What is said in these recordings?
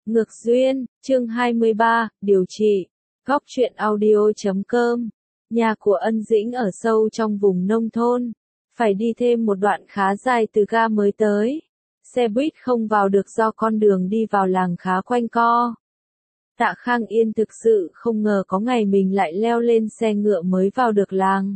Ngược duyên, chương 23, điều trị. Góc truyện audio.com. Nhà của Ân Dĩnh ở sâu trong vùng nông thôn. Phải đi thêm một đoạn khá dài từ ga mới tới. Xe buýt không vào được do con đường đi vào làng khá quanh co. Tạ Khang Yên thực sự không ngờ có ngày mình lại leo lên xe ngựa mới vào được làng.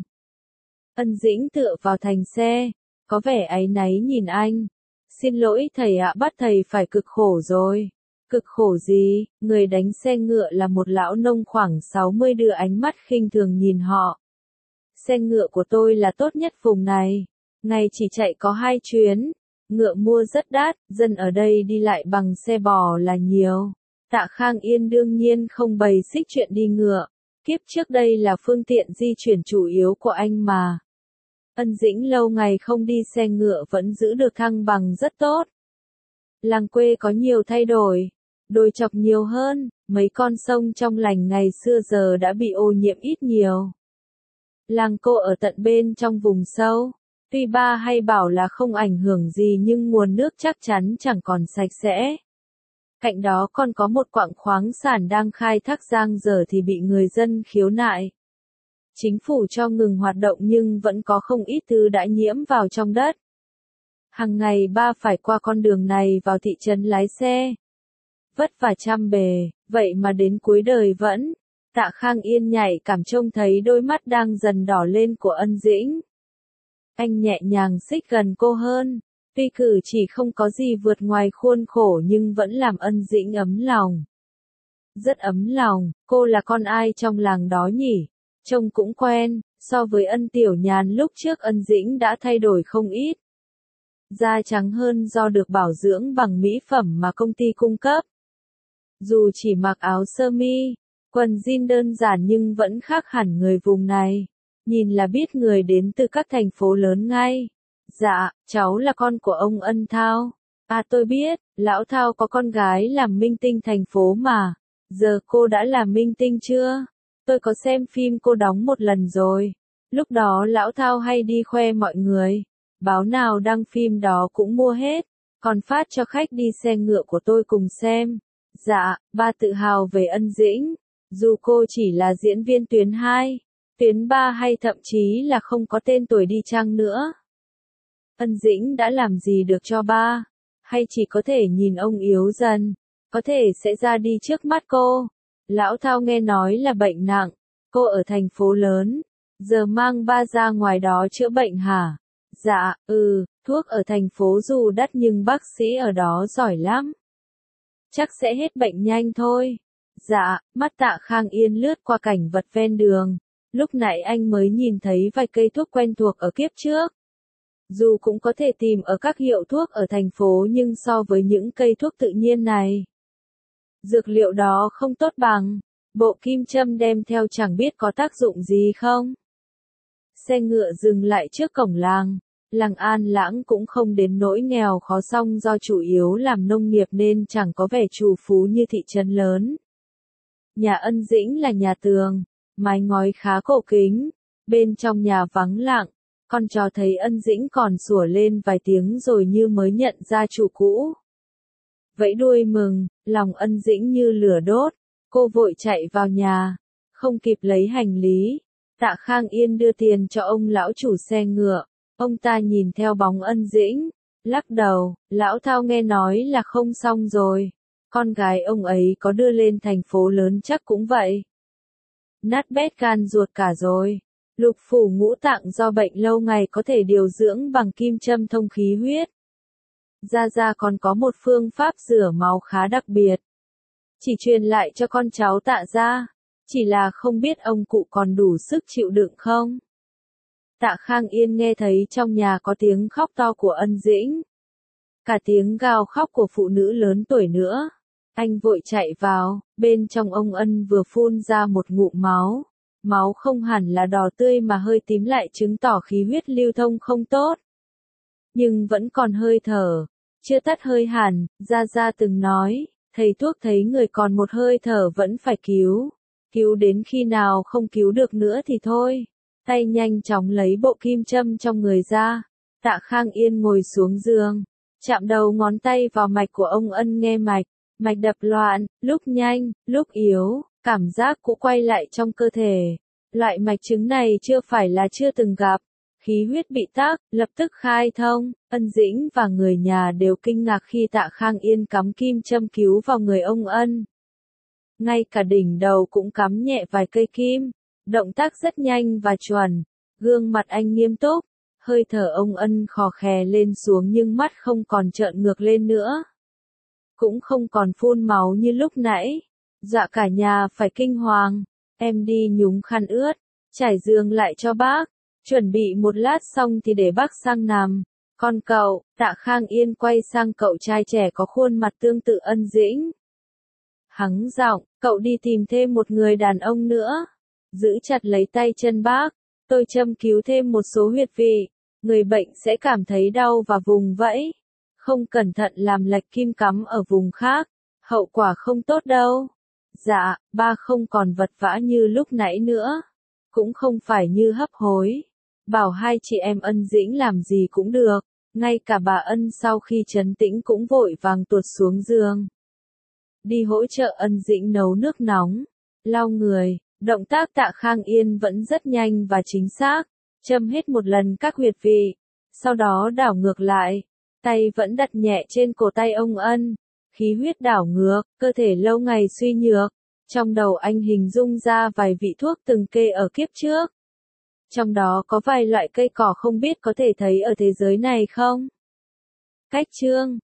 Ân Dĩnh tựa vào thành xe, có vẻ áy náy nhìn anh. Xin lỗi thầy ạ, bắt thầy phải cực khổ rồi. Cực khổ gì? Người đánh xe ngựa là một lão nông khoảng 60 đưa ánh mắt khinh thường nhìn họ. Xe ngựa của tôi là tốt nhất vùng này. Ngày chỉ chạy có 2 chuyến. Ngựa mua rất đắt, dân ở đây đi lại bằng xe bò là nhiều. Tạ Khang Yên đương nhiên không bày xích chuyện đi ngựa. Kiếp trước đây là phương tiện di chuyển chủ yếu của anh mà. Ân Dĩnh lâu ngày không đi xe ngựa vẫn giữ được thăng bằng rất tốt. Làng quê có nhiều thay đổi. Đồi chọc nhiều hơn, mấy con sông trong lành ngày xưa giờ đã bị ô nhiễm ít nhiều. Làng cô ở tận bên trong vùng sâu. Tuy ba hay bảo là không ảnh hưởng gì nhưng nguồn nước chắc chắn chẳng còn sạch sẽ. Cạnh đó còn có một quặng khoáng sản đang khai thác dang dở thì bị người dân khiếu nại. Chính phủ cho ngừng hoạt động nhưng vẫn có không ít thứ đã nhiễm vào trong đất. Hàng ngày ba phải qua con đường này vào thị trấn lái xe. Vất vả trăm bề, vậy mà đến cuối đời vẫn. Tạ Khang Yên nhạy cảm trông thấy đôi mắt đang dần đỏ lên của Ân Dĩnh. Anh nhẹ nhàng xích gần cô hơn. Tuy cử chỉ không có gì vượt ngoài khuôn khổ nhưng vẫn làm Ân Dĩnh ấm lòng. Rất ấm lòng, cô là con ai trong làng đó nhỉ? Trông cũng quen, so với Ân Tiểu Nhàn lúc trước Ân Dĩnh đã thay đổi không ít. Da trắng hơn do được bảo dưỡng bằng mỹ phẩm mà công ty cung cấp. Dù chỉ mặc áo sơ mi, quần jean đơn giản nhưng vẫn khác hẳn người vùng này. Nhìn là biết người đến từ các thành phố lớn ngay. Dạ, cháu là con của ông Ân Thao. À tôi biết, lão Thao có con gái làm minh tinh thành phố mà. Giờ cô đã làm minh tinh chưa? Tôi có xem phim cô đóng một lần rồi. Lúc đó lão Thao hay đi khoe mọi người. Báo nào đăng phim đó cũng mua hết. Còn phát cho khách đi xe ngựa của tôi cùng xem. Dạ, ba tự hào về Ân Dĩnh. Dù cô chỉ là diễn viên tuyến 2, tuyến 3 hay thậm chí là không có tên tuổi đi chăng nữa. Ân Dĩnh đã làm gì được cho ba? Hay chỉ có thể nhìn ông yếu dần? Có thể sẽ ra đi trước mắt cô. Lão Thao nghe nói là bệnh nặng. Cô ở thành phố lớn. Giờ mang ba ra ngoài đó chữa bệnh hả? Dạ, thuốc ở thành phố dù đắt nhưng bác sĩ ở đó giỏi lắm. Chắc sẽ hết bệnh nhanh thôi. Dạ, mắt Tạ Khang Yên lướt qua cảnh vật ven đường. Lúc nãy anh mới nhìn thấy vài cây thuốc quen thuộc ở kiếp trước. Dù cũng có thể tìm ở các hiệu thuốc ở thành phố nhưng so với những cây thuốc tự nhiên này, dược liệu đó không tốt bằng. Bộ kim châm đem theo chẳng biết có tác dụng gì không. Xe ngựa dừng lại trước cổng làng. Làng An Lãng cũng không đến nỗi nghèo khó song do chủ yếu làm nông nghiệp nên chẳng có vẻ trù phú như thị trấn lớn. Nhà Ân Dĩnh là nhà tường, mái ngói khá cổ kính, bên trong nhà vắng lặng, con chó thấy Ân Dĩnh còn sủa lên vài tiếng rồi như mới nhận ra chủ cũ. Vẫy đuôi mừng, lòng Ân Dĩnh như lửa đốt, cô vội chạy vào nhà, không kịp lấy hành lý. Tạ Khang Yên đưa tiền cho ông lão chủ xe ngựa, ông ta nhìn theo bóng Ân Dĩnh, lắc đầu, lão Thao nghe nói là không xong rồi. Con gái ông ấy có đưa lên thành phố lớn chắc cũng vậy. Nát bét gan ruột cả rồi. Lục phủ ngũ tạng do bệnh lâu ngày có thể điều dưỡng bằng kim châm thông khí huyết. Gia còn có một phương pháp rửa máu khá đặc biệt. Chỉ truyền lại cho con cháu Tạ gia. Chỉ là không biết ông cụ còn đủ sức chịu đựng không? Tạ Khang Yên nghe thấy trong nhà có tiếng khóc to của Ân Dĩnh. Cả tiếng gào khóc của phụ nữ lớn tuổi nữa. Anh vội chạy vào, bên trong ông Ân vừa phun ra một ngụm máu. Máu không hẳn là đỏ tươi mà hơi tím lại chứng tỏ khí huyết lưu thông không tốt. Nhưng vẫn còn hơi thở, chưa tắt hơi hẳn, Gia từng nói, thầy thuốc thấy người còn một hơi thở vẫn phải cứu. Cứu đến khi nào không cứu được nữa thì thôi. Tay nhanh chóng lấy bộ kim châm trong người ra. Tạ Khang Yên ngồi xuống giường, chạm đầu ngón tay vào mạch của ông Ân nghe mạch. Mạch đập loạn, lúc nhanh, lúc yếu, cảm giác cũng quay lại trong cơ thể. Loại mạch chứng này chưa phải là chưa từng gặp. Khí huyết bị tắc, lập tức khai thông, Ân Dĩnh và người nhà đều kinh ngạc khi Tạ Khang Yên cắm kim châm cứu vào người ông Ân. Ngay cả đỉnh đầu cũng cắm nhẹ vài cây kim, động tác rất nhanh và chuẩn, gương mặt anh nghiêm túc, hơi thở ông Ân khò khè lên xuống nhưng mắt không còn trợn ngược lên nữa. Cũng không còn phun máu như lúc nãy, dọa cả nhà phải kinh hoàng, em đi nhúng khăn ướt, trải giường lại cho bác, chuẩn bị một lát xong thì để bác sang nằm. Còn cậu, Tạ Khang Yên quay sang cậu trai trẻ có khuôn mặt tương tự Ân Dĩnh. Hắng giọng, cậu đi tìm thêm một người đàn ông nữa. Giữ chặt lấy tay chân bác, tôi châm cứu thêm một số huyệt vị, người bệnh sẽ cảm thấy đau và vùng vẫy. Không cẩn thận làm lệch kim cắm ở vùng khác, hậu quả không tốt đâu. Dạ, ba không còn vật vã như lúc nãy nữa. Cũng không phải như hấp hối. Bảo hai chị em Ân Dĩnh làm gì cũng được. Ngay cả bà Ân sau khi trấn tĩnh cũng vội vàng tuột xuống giường. Đi hỗ trợ Ân Dĩnh nấu nước nóng, lau người. Động tác Tạ Khang Yên vẫn rất nhanh và chính xác. Châm hết một lần các huyệt vị. Sau đó đảo ngược lại. Tay vẫn đặt nhẹ trên cổ tay ông Ân. Khí huyết đảo ngược, cơ thể lâu ngày suy nhược. Trong đầu anh hình dung ra vài vị thuốc từng kê ở kiếp trước. Trong đó có vài loại cây cỏ không biết có thể thấy ở thế giới này không? Cách chương